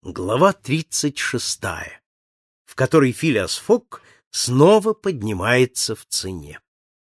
Глава 36, в которой Филиас Фогг снова поднимается в цене.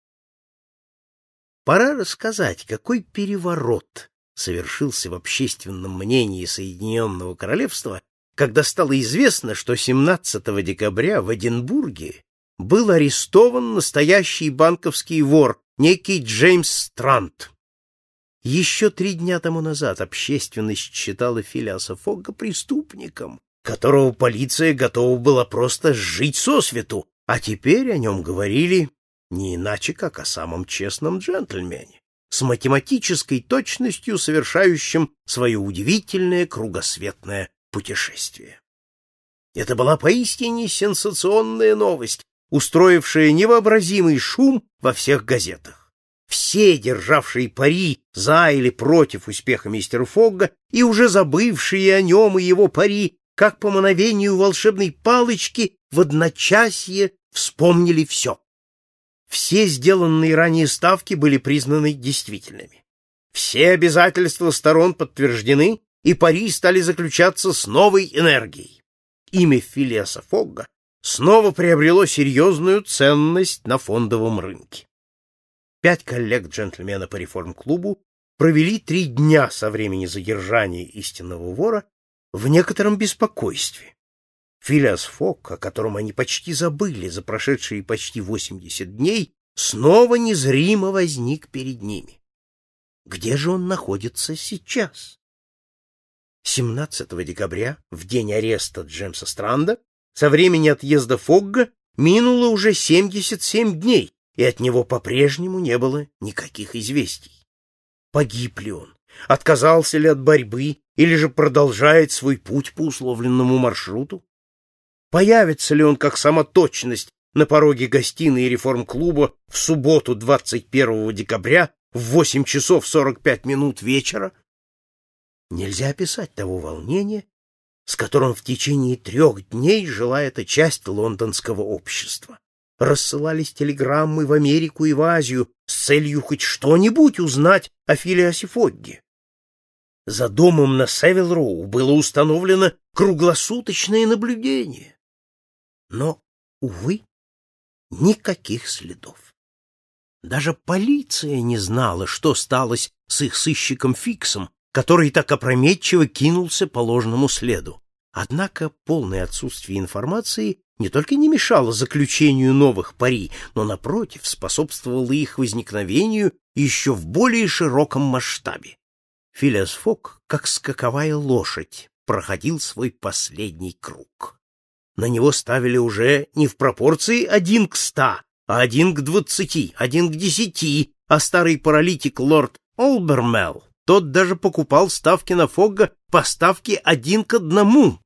Пора рассказать, какой переворот совершился в общественном мнении Соединенного Королевства, когда стало известно, что 17 декабря в Эдинбурге был арестован настоящий банковский вор, некий Джеймс Странт. Еще 3 дня тому назад общественность считала Филиаса Фогга преступником, которого полиция готова была просто сжить сосвету, а теперь о нем говорили не иначе, как о самом честном джентльмене, с математической точностью совершающем свое удивительное кругосветное путешествие. Это была поистине сенсационная новость, устроившая невообразимый шум во всех газетах. Все, державшие пари за или против успеха мистера Фогга, и уже забывшие о нем и его пари, как по мановению волшебной палочки, в одночасье вспомнили все. Все сделанные ранее ставки были признаны действительными. Все обязательства сторон подтверждены, и пари стали заключаться с новой энергией. Имя Филиаса Фогга снова приобрело серьезную ценность на фондовом рынке. 5 коллег джентльмена по реформ-клубу провели 3 дня со времени задержания истинного вора в некотором беспокойстве. Филиас Фогг, о котором они почти забыли за прошедшие почти 80 дней, снова незримо возник перед ними. Где же он находится сейчас? 17 декабря, в день ареста Джеймса Странда, со времени отъезда Фогга минуло уже 77 дней, и от него по-прежнему не было никаких известий. Погиб ли он? Отказался ли от борьбы? Или же продолжает свой путь по условленному маршруту? Появится ли он как сама точность на пороге гостиной реформ-клуба в субботу 21 декабря в 8 часов 45 минут вечера? Нельзя описать того волнения, с которым в течение 3 дней жила эта часть лондонского общества. Рассылались телеграммы в Америку и в Азию с целью хоть что-нибудь узнать о Филиасе Фогге. За домом на Севил-Роу было установлено круглосуточное наблюдение. Но, увы, никаких следов. Даже полиция не знала, что сталось с их сыщиком Фиксом, который так опрометчиво кинулся по ложному следу. Однако полное отсутствие информации не только не мешало заключению новых пари, но, напротив, способствовало их возникновению еще в более широком масштабе. Филиас Фогг, как скаковая лошадь, проходил свой последний круг. На него ставили уже не в пропорции 1 к 100, а 1 к 20, 1 к 10, а старый паралитик лорд Олбермелл, тот даже покупал ставки на Фогга по ставке 1 к 1.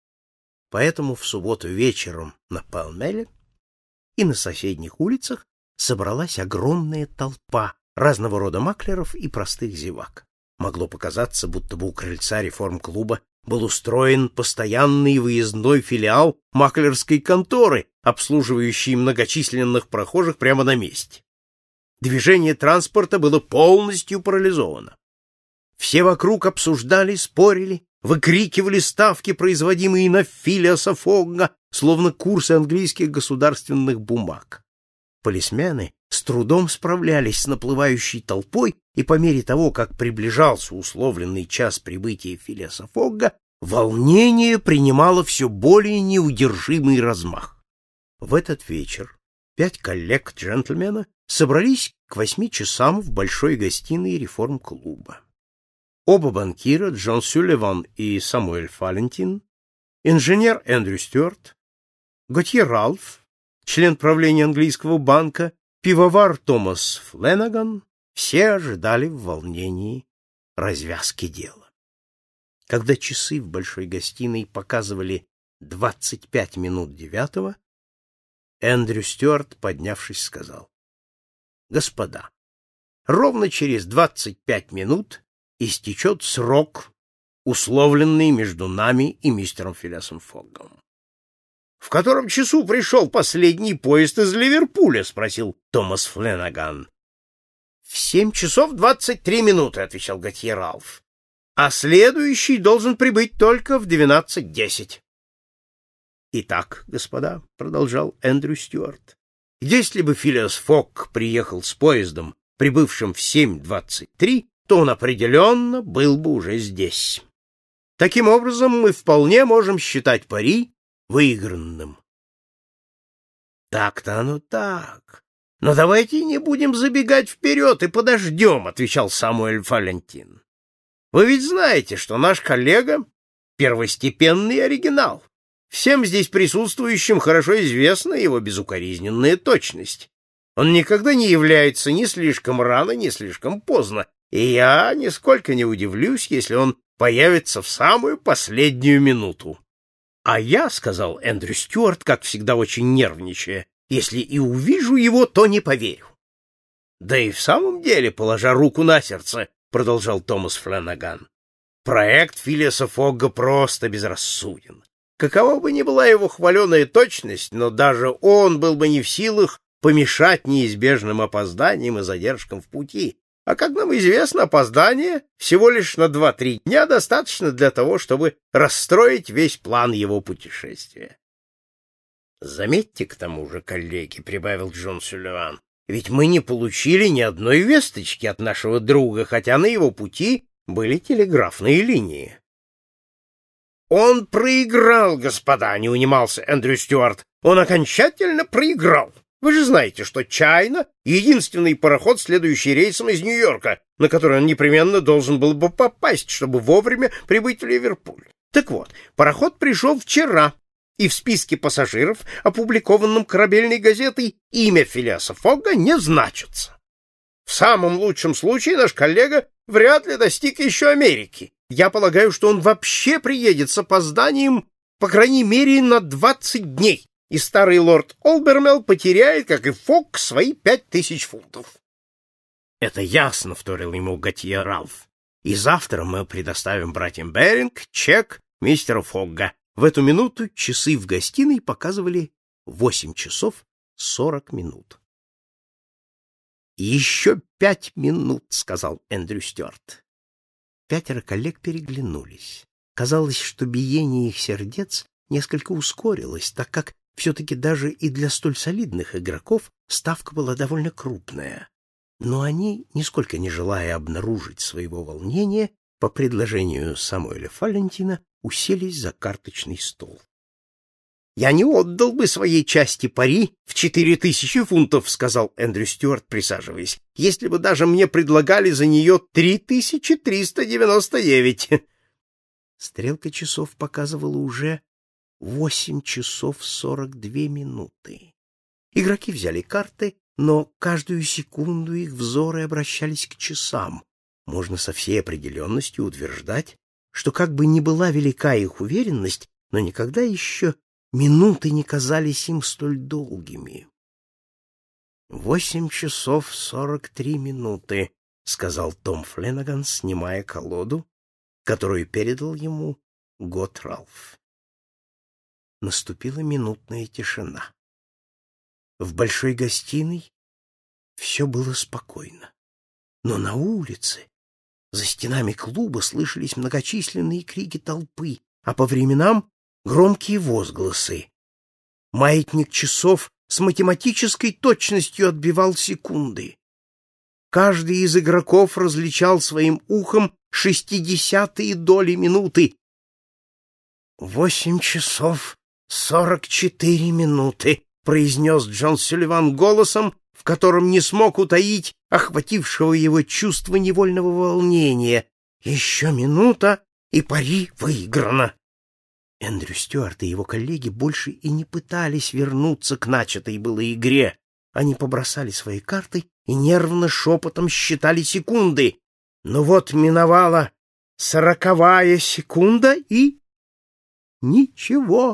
Поэтому в субботу вечером на Палмеле и на соседних улицах собралась огромная толпа разного рода маклеров и простых зевак. Могло показаться, будто бы у крыльца реформ-клуба был устроен постоянный выездной филиал маклерской конторы, обслуживающий многочисленных прохожих прямо на месте. Движение транспорта было полностью парализовано. Все вокруг обсуждали, спорили, выкрикивали ставки, производимые на Филиаса Фогга, словно курсы английских государственных бумаг. Полисмены с трудом справлялись с наплывающей толпой, и по мере того, как приближался условленный час прибытия Филиаса Фогга, волнение принимало все более неудержимый размах. В этот вечер 5 коллег джентльмена собрались к 8 часам в большой гостиной реформ-клуба. Оба банкира, Джон Сулливан и Самуэль Фалентин, инженер Эндрю Стюарт, Готье Ральф, член правления английского банка, пивовар Томас Фленаган, все ожидали в волнении развязки дела. Когда часы в большой гостиной показывали 25 минут 9, Эндрю Стюарт, поднявшись, сказал: «Господа, ровно через 25 минут истечет срок, условленный между нами и мистером Филиасом Фоггом». — В котором часу пришел последний поезд из Ливерпуля? — спросил Томас Фленаган. — В 7 часов 23 минуты, — отвечал Готье Ральф. — а следующий должен прибыть только в 12:10. «Итак, господа», — продолжал Эндрю Стюарт, «если бы Филиас Фогг приехал с поездом, прибывшим в 7:23, то он определенно был бы уже здесь. Таким образом, мы вполне можем считать пари выигранным». «Так-то оно так. Но давайте не будем забегать вперед и подождем», — отвечал Самуэль Валентин. «Вы ведь знаете, что наш коллега — первостепенный оригинал. Всем здесь присутствующим хорошо известна его безукоризненная точность. Он никогда не является ни слишком рано, ни слишком поздно, и я нисколько не удивлюсь, если он появится в самую последнюю минуту». «А я, — сказал Эндрю Стюарт, как всегда очень нервничая, — если и увижу его, то не поверю». «Да и в самом деле, положа руку на сердце, — продолжал Томас Фланаган, — проект Филиаса Фогга просто безрассуден. Какова бы ни была его хваленая точность, но даже он был бы не в силах помешать неизбежным опозданиям и задержкам в пути. А как нам известно, опоздание всего лишь на 2-3 дня достаточно для того, чтобы расстроить весь план его путешествия. «Заметьте, к тому же, коллеги, — прибавил Джон Сулливан, — ведь мы не получили ни одной весточки от нашего друга, хотя на его пути были телеграфные линии». «Он проиграл, господа», — не унимался Эндрю Стюарт. «Он окончательно проиграл. Вы же знаете, что Чайна — единственный пароход, следующий рейсом из Нью-Йорка, на который он непременно должен был бы попасть, чтобы вовремя прибыть в Ливерпуль. Так вот, пароход пришел вчера, и в списке пассажиров, опубликованном корабельной газетой, имя Филиаса Фогга не значится. В самом лучшем случае наш коллега вряд ли достиг еще Америки. Я полагаю, что он вообще приедет с опозданием, по крайней мере, на 20 дней, и старый лорд Олбермелл потеряет, как и Фогг, свои 5000 фунтов». «Это ясно», — вторил ему Готье Ралф. «И завтра мы предоставим братьям Беринг чек мистера Фогга». В эту минуту часы в гостиной показывали 8:40. «Еще 5 минут», — сказал Эндрю Стюарт. 5 коллег переглянулись. Казалось, что биение их сердец несколько ускорилось, так как все-таки даже и для столь солидных игроков ставка была довольно крупная. Но они, нисколько не желая обнаружить своего волнения, по предложению Самуэля Валентина уселись за карточный стол. «Я не отдал бы своей части пари в 4000 фунтов», — сказал Эндрю Стюарт, присаживаясь, «если бы даже мне предлагали за нее 3399. Стрелка часов показывала уже 8:42. Игроки взяли карты, но каждую секунду их взоры обращались к часам. Можно со всей определенностью утверждать, что как бы ни была велика их уверенность, но никогда еще минуты не казались им столь долгими. 8:43, — сказал Том Фленаган, снимая колоду, которую передал ему Гот Ралф. Наступила минутная тишина. В большой гостиной все было спокойно, но на улице, за стенами клуба, слышались многочисленные крики толпы, а по временам громкие возгласы. Маятник часов с математической точностью отбивал секунды. Каждый из игроков различал своим ухом 0,60 доли минуты. 8:44, — произнес Джон Сулливан голосом, в котором не смог утаить охватившего его чувство невольного волнения. «Еще минута, и пари выиграно». Эндрю Стюарт и его коллеги больше и не пытались вернуться к начатой было игре. Они побросали свои карты и нервно шепотом считали секунды. Но вот миновала 40-я секунда и... ничего.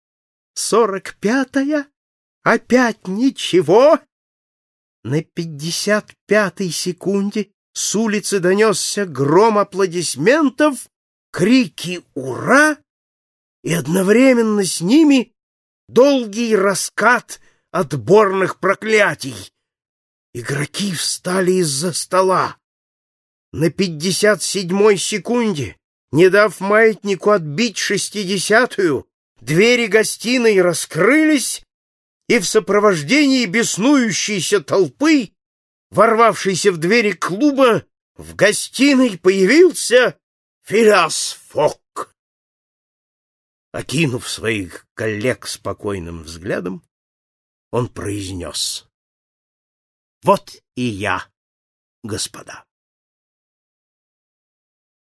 45-я? Опять ничего. На 55-й секунде с улицы донесся гром аплодисментов, крики «Ура!» и одновременно с ними долгий раскат отборных проклятий. Игроки встали из-за стола. На 57-й секунде, не дав маятнику отбить 60-ю, двери гостиной раскрылись, и в сопровождении беснующейся толпы, ворвавшейся в двери клуба, в гостиной появился Филиас Фок. Окинув своих коллег спокойным взглядом, он произнес: «Вот и я, господа».